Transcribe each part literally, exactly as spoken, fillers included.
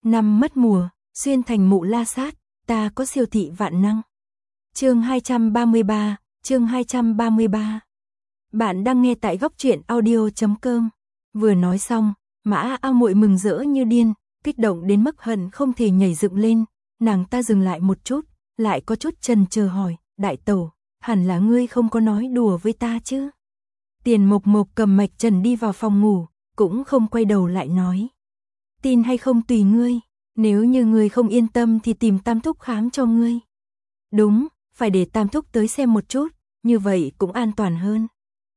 Năm mất mùa, xuyên thành mụ la sát, ta có siêu thị vạn năng. Chương hai trăm ba mươi ba, chương hai trăm ba mươi ba. Bạn đang nghe tại góc truyện audio chấm com. Vừa nói xong, Mã A Muội mừng rỡ như điên, kích động đến mức hận không thể nhảy dựng lên, nàng ta dừng lại một chút, lại có chút chần chờ hỏi, đại tẩu, hẳn là ngươi không có nói đùa với ta chứ? Tiền Mộc Mộc cầm mạch trần đi vào phòng ngủ, cũng không quay đầu lại nói. Tin hay không tùy ngươi, nếu như ngươi không yên tâm thì tìm Tam Thúc khám cho ngươi. Đúng, phải để Tam Thúc tới xem một chút, như vậy cũng an toàn hơn.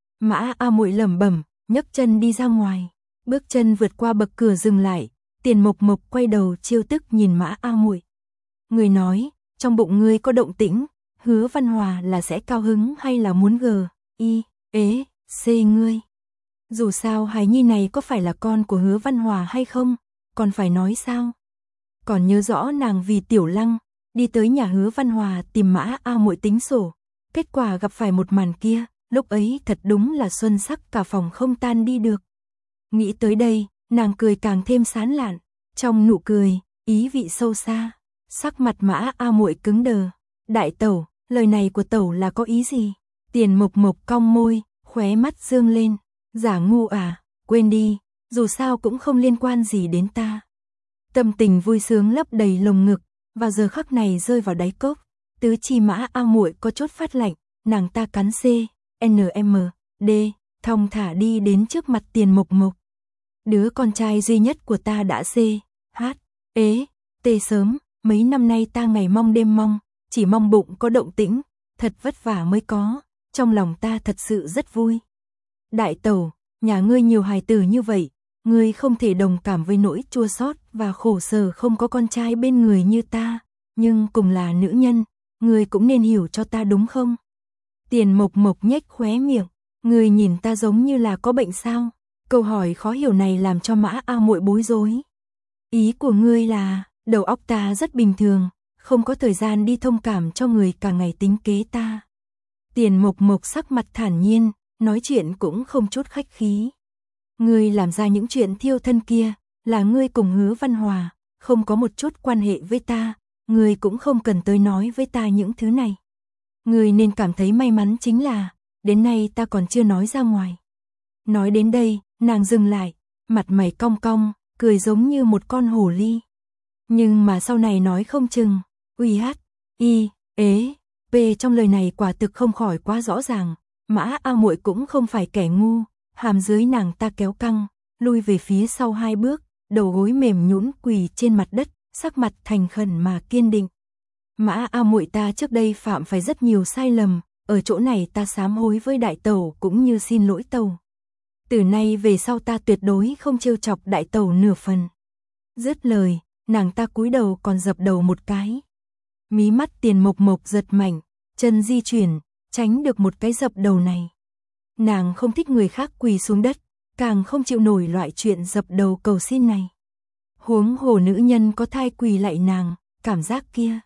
Mã A Muội lẩm bẩm, nhấc chân đi ra ngoài, bước chân vượt qua bậc cửa dừng lại, Tiền Mộc Mộc quay đầu trêu tức nhìn Mã A Muội. Ngươi nói, trong bụng ngươi có động tĩnh, Hứa Văn Hòa là sẽ cao hứng hay là muốn gờ, y, ế, xê ngươi. Dù sao hài nhi này có phải là con của Hứa Văn Hòa hay không, còn phải nói sao? Còn nhớ rõ nàng vì Tiểu Lăng, đi tới nhà Hứa Văn Hòa tìm Mã A Muội tính sổ, kết quả gặp phải một màn kia, lúc ấy thật đúng là xuân sắc cả phòng không tan đi được. Nghĩ tới đây, nàng cười càng thêm sán lạn, trong nụ cười, ý vị sâu xa, sắc mặt Mã A Muội cứng đờ. Đại tẩu, lời này của tẩu là có ý gì? Tiền Mộc Mộc cong môi, khóe mắt dương lên, giả ngu à, quên đi, dù sao cũng không liên quan gì đến ta. Tâm tình vui sướng lấp đầy lồng ngực, vào giờ khắc này rơi vào đáy cốc, tứ chi Mã A Muội có chút phát lạnh, nàng ta cắn C, N M, D, thong thả đi đến trước mặt Tiền Mộc Mộc. Đứa con trai duy nhất của ta đã C, H, ế, T sớm, mấy năm nay ta ngày mong đêm mong, chỉ mong bụng có động tĩnh, thật vất vả mới có, trong lòng ta thật sự rất vui. Đại tẩu, nhà ngươi nhiều hài tử như vậy, ngươi không thể đồng cảm với nỗi chua xót và khổ sở không có con trai bên người như ta, nhưng cùng là nữ nhân, ngươi cũng nên hiểu cho ta đúng không? Tiền Mộc Mộc nhếch khóe miệng, ngươi nhìn ta giống như là có bệnh sao? Câu hỏi khó hiểu này làm cho Mã A Muội bối rối. Ý của ngươi là, đầu óc ta rất bình thường, không có thời gian đi thông cảm cho người cả ngày tính kế ta. Tiền Mộc Mộc sắc mặt thản nhiên, nói chuyện cũng không chút khách khí. Ngươi làm ra những chuyện thiêu thân kia, là ngươi cùng Hứa Văn Hòa, không có một chút quan hệ với ta, ngươi cũng không cần tới nói với ta những thứ này. Ngươi nên cảm thấy may mắn chính là, đến nay ta còn chưa nói ra ngoài. Nói đến đây, nàng dừng lại, mặt mày cong cong, cười giống như một con hổ ly. Nhưng mà sau này nói không chừng, uy hát, y, ế, p trong lời này quả thực không khỏi quá rõ ràng. Mã A Muội cũng không phải kẻ ngu, hàm dưới nàng ta kéo căng, lui về phía sau hai bước, đầu gối mềm nhũn quỳ trên mặt đất, sắc mặt thành khẩn mà kiên định. Mã A Muội ta trước đây phạm phải rất nhiều sai lầm, ở chỗ này ta sám hối với đại tẩu cũng như xin lỗi tẩu. Từ nay về sau ta tuyệt đối không trêu chọc đại tẩu nửa phần. Dứt lời, nàng ta cúi đầu còn dập đầu một cái. Mí mắt Tiền Mộc Mộc giật mạnh, chân di chuyển, tránh được một cái dập đầu này. Nàng không thích người khác quỳ xuống đất, càng không chịu nổi loại chuyện dập đầu cầu xin này. Huống hồ nữ nhân có thai quỳ lạy nàng, cảm giác kia.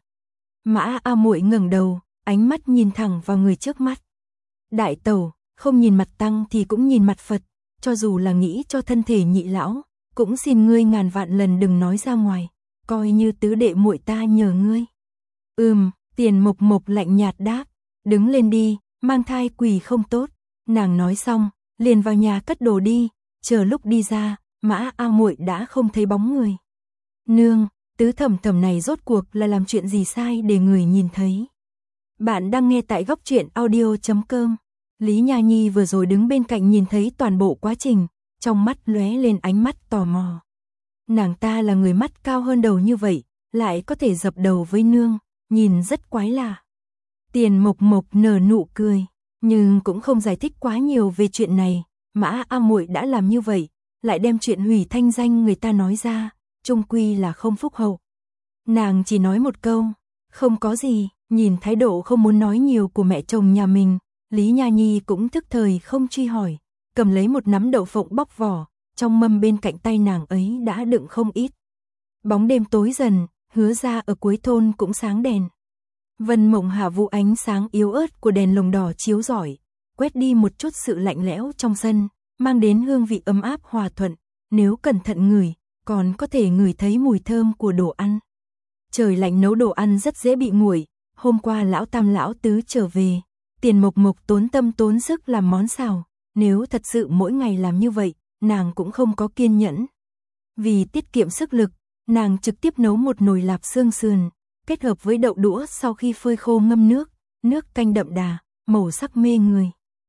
Mã A Muội ngẩng đầu, ánh mắt nhìn thẳng vào người trước mắt. Đại tẩu, không nhìn mặt tăng thì cũng nhìn mặt Phật, cho dù là nghĩ cho thân thể nhị lão, cũng xin ngươi ngàn vạn lần đừng nói ra ngoài, coi như tứ đệ muội ta nhờ ngươi. Ừm, Tiền Mộc Mộc lạnh nhạt đáp, đứng lên đi, mang thai quỳ không tốt. Nàng nói xong, liền vào nhà cất đồ đi, chờ lúc đi ra, Mã A Muội đã không thấy bóng người. Nương, tứ thẩm thẩm này rốt cuộc là làm chuyện gì sai để người nhìn thấy. Bạn đang nghe tại góc truyện audio chấm com. Lý Nha Nhi vừa rồi đứng bên cạnh nhìn thấy toàn bộ quá trình, trong mắt lóe lên ánh mắt tò mò. Nàng ta là người mắt cao hơn đầu như vậy, lại có thể dập đầu với nương, nhìn rất quái lạ. Tiền Mộc Mộc nở nụ cười, nhưng cũng không giải thích quá nhiều về chuyện này. Mã A Muội đã làm như vậy, lại đem chuyện hủy thanh danh người ta nói ra, chung quy là không phúc hậu. Nàng chỉ nói một câu, không có gì, nhìn thái độ không muốn nói nhiều của mẹ chồng nhà mình, Lý Nha Nhi cũng thức thời không truy hỏi, cầm lấy một nắm đậu phộng bóc vỏ, trong mâm bên cạnh tay nàng ấy đã đựng không ít. Bóng đêm tối dần, Hứa ra ở cuối thôn cũng sáng đèn. Vân Mộng hạ vụ ánh sáng yếu ớt của đèn lồng đỏ chiếu rọi, quét đi một chút sự lạnh lẽo trong sân, mang đến hương vị ấm áp hòa thuận, nếu cẩn thận ngửi, còn có thể ngửi thấy mùi thơm của đồ ăn. Trời lạnh nấu đồ ăn rất dễ bị nguội, hôm qua lão tam lão tứ trở về, Tiền Mộc Mộc tốn tâm tốn sức làm món xào, nếu thật sự mỗi ngày làm như vậy, nàng cũng không có kiên nhẫn. Vì tiết kiệm sức lực, nàng trực tiếp nấu một nồi lạp xương sườn, kết hợp với đậu đũa sau khi phơi khô ngâm nước, nước canh đậm đà, màu sắc mê người.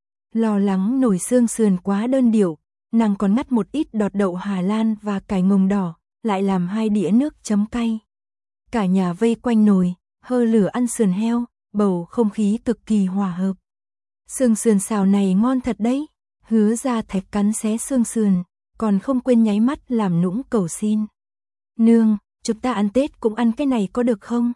Lo lắng nồi xương sườn quá đơn điệu, nàng còn ngắt một ít đọt đậu Hà Lan và cải ngồng đỏ, lại làm hai đĩa nước chấm cay. Cả nhà vây quanh nồi, hơ lửa ăn sườn heo, bầu không khí cực kỳ hòa hợp. Xương sườn xào này ngon thật đấy, Hứa Gia Thạch cắn xé xương sườn, còn không quên nháy mắt làm nũng cầu xin. Nương, chúng ta ăn Tết cũng ăn cái này có được không?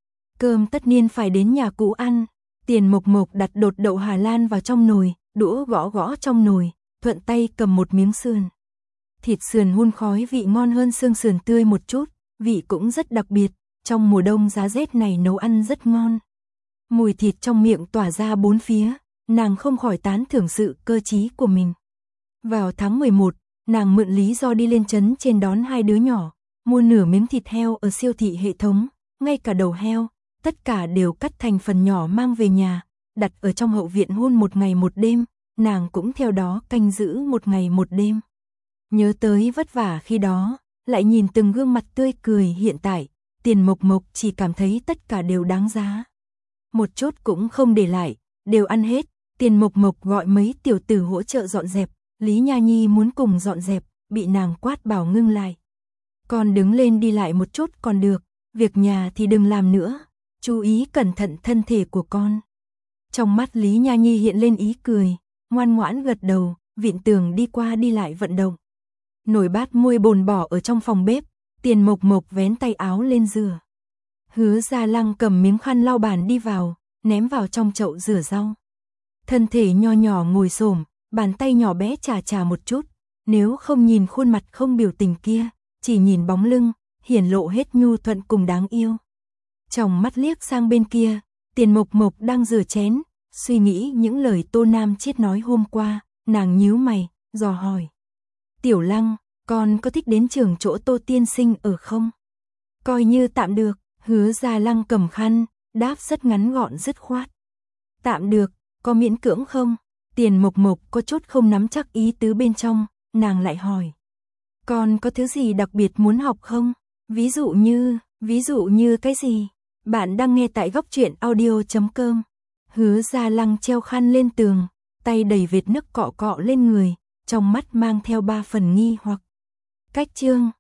Cơm tất nhiên phải đến nhà cũ ăn. Tiền Mộc Mộc đặt đột đậu Hà Lan vào trong nồi, đũa gõ gõ trong nồi, thuận tay cầm một miếng sườn. Thịt sườn hun khói vị ngon hơn xương sườn tươi một chút, vị cũng rất đặc biệt, trong mùa đông giá rét này nấu ăn rất ngon. Mùi thịt trong miệng tỏa ra bốn phía, nàng không khỏi tán thưởng sự cơ trí của mình. Vào tháng mười một, nàng mượn lý do đi lên trấn trên đón hai đứa nhỏ, mua nửa miếng thịt heo ở siêu thị hệ thống, ngay cả đầu heo, tất cả đều cắt thành phần nhỏ mang về nhà, đặt ở trong hậu viện hun một ngày một đêm, nàng cũng theo đó canh giữ một ngày một đêm. Nhớ tới vất vả khi đó, lại nhìn từng gương mặt tươi cười hiện tại, Tiền Mộc Mộc chỉ cảm thấy tất cả đều đáng giá. Một chút cũng không để lại, đều ăn hết, Tiền Mộc Mộc gọi mấy tiểu tử hỗ trợ dọn dẹp, Lý Nha Nhi muốn cùng dọn dẹp, bị nàng quát bảo ngưng lại. Con đứng lên đi lại một chút còn được, việc nhà thì đừng làm nữa, chú ý cẩn thận thân thể của con. Trong mắt Lý Nha Nhi hiện lên ý cười, ngoan ngoãn gật đầu, vịn tường đi qua đi lại vận động. Nồi bát muôi bồn bỏ ở trong phòng bếp, Tiền Mộc Mộc vén tay áo lên rửa. Hứa Gia Lăng cầm miếng khăn lau bàn đi vào, ném vào trong chậu rửa rau. Thân thể nho nhỏ ngồi xổm, bàn tay nhỏ bé chà chà một chút, nếu không nhìn khuôn mặt không biểu tình kia, chỉ nhìn bóng lưng, hiển lộ hết nhu thuận cùng đáng yêu. Trong mắt liếc sang bên kia, Tiền Mộc Mộc đang rửa chén, suy nghĩ những lời Tô Nam Chiết nói hôm qua, nàng nhíu mày, dò hỏi. Tiểu Lăng, con có thích đến trường chỗ Tô tiên sinh ở không? Coi như tạm được, Hứa Gia Lăng cầm khăn, đáp rất ngắn gọn dứt khoát. Tạm được, có miễn cưỡng không? Tiền Mộc Mộc có chút không nắm chắc ý tứ bên trong, nàng lại hỏi. Con có thứ gì đặc biệt muốn học không? Ví dụ như, ví dụ như cái gì? Bạn đang nghe tại góc truyện audio chấm com. Hứa Gia Lăng treo khăn lên tường, tay đầy vệt nước cọ cọ lên người, trong mắt mang theo ba phần nghi hoặc. Cách chương,